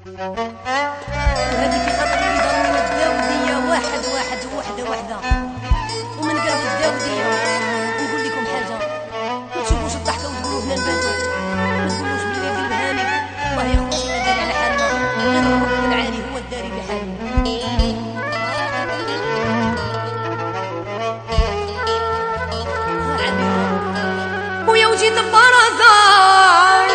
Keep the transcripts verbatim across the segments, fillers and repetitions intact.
وهذه في خاطر اللي دار من الداودية واحد واحد وحدة وحدة ومن قلب الداودية. نقول لكم حاجة، ما تشوفوش الضحكة وتقولوا هنا نباتوا، ما تقولوش بلي قلب هاني. الله يا خوتي ما داري على حالنا، غير الرب العالي هو الداري بحالي. خويا وجيت ببرازار،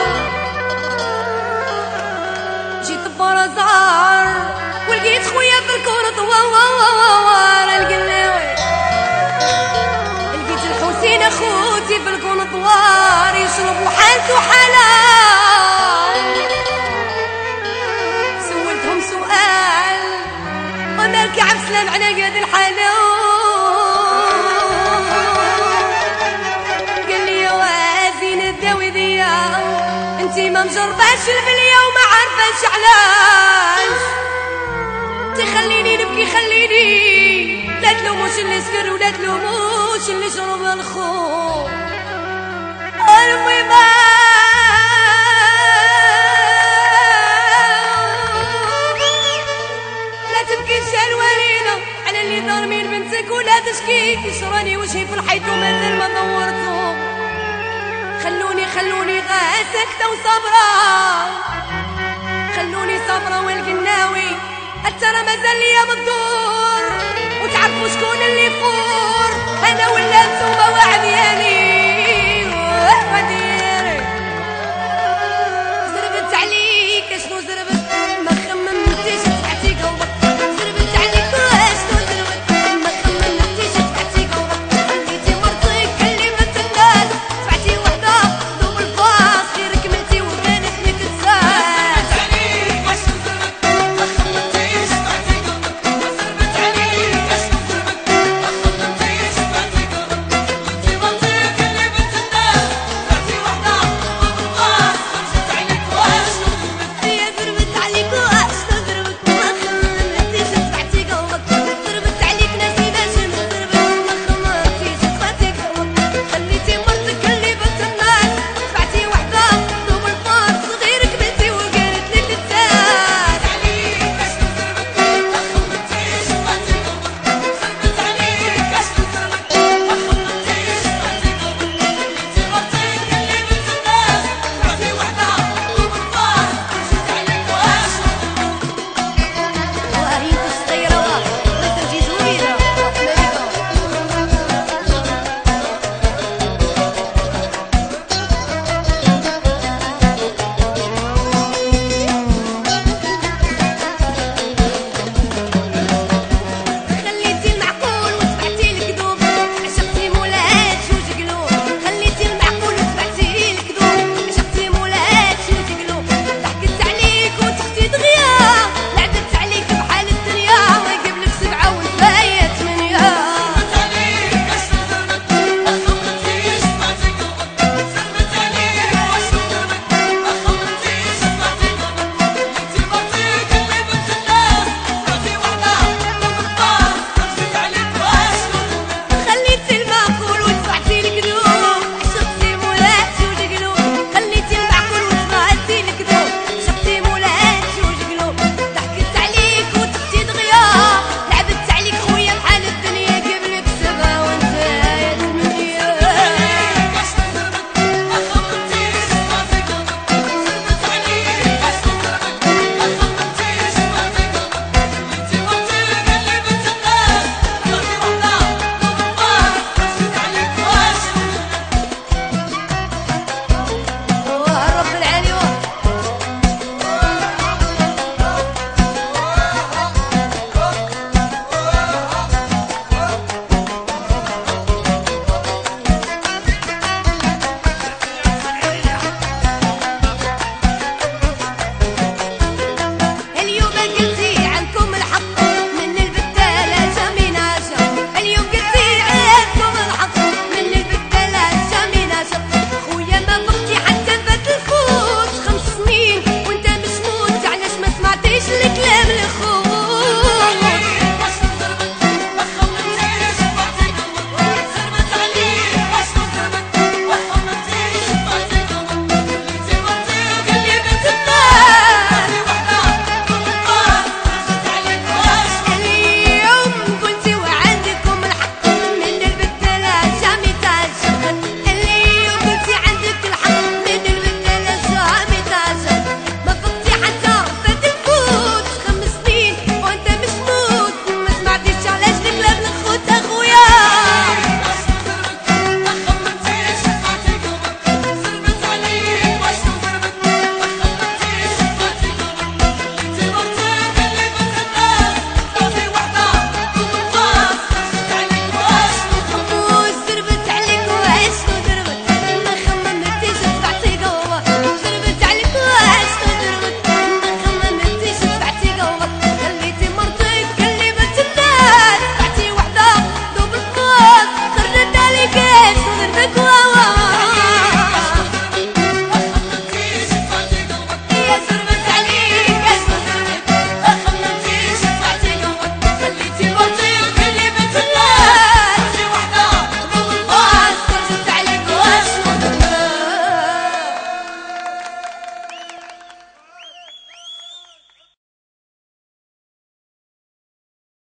جيت ببرازار ولقيت خويا في الكون طوار القلاوي، لقيت الحسين اخوتي في الكون طوار يشرب وحالته حلال. سولتهم سؤال ومالك عبد السلام على قد الحلال، انتي ما مجرباش البلية وما عارفاش علاش تخليني نبكي. خليني لا تلوموش اللي سكر ولا تلوموش اللي شرب الخمر. المهم لا تبكيش يا الورينة على اللي دار من بنتك ولا تشكي يشراني وجهي في الحيط ومازال ما دورتو. خلوني خلوني غا ساكتة وصبرة، خلوني صبرة والقناوي الترى مازال ليا بالدور، وتعرفوا شكون اللي فور انا ولا انتوما وعدياني وعدياني.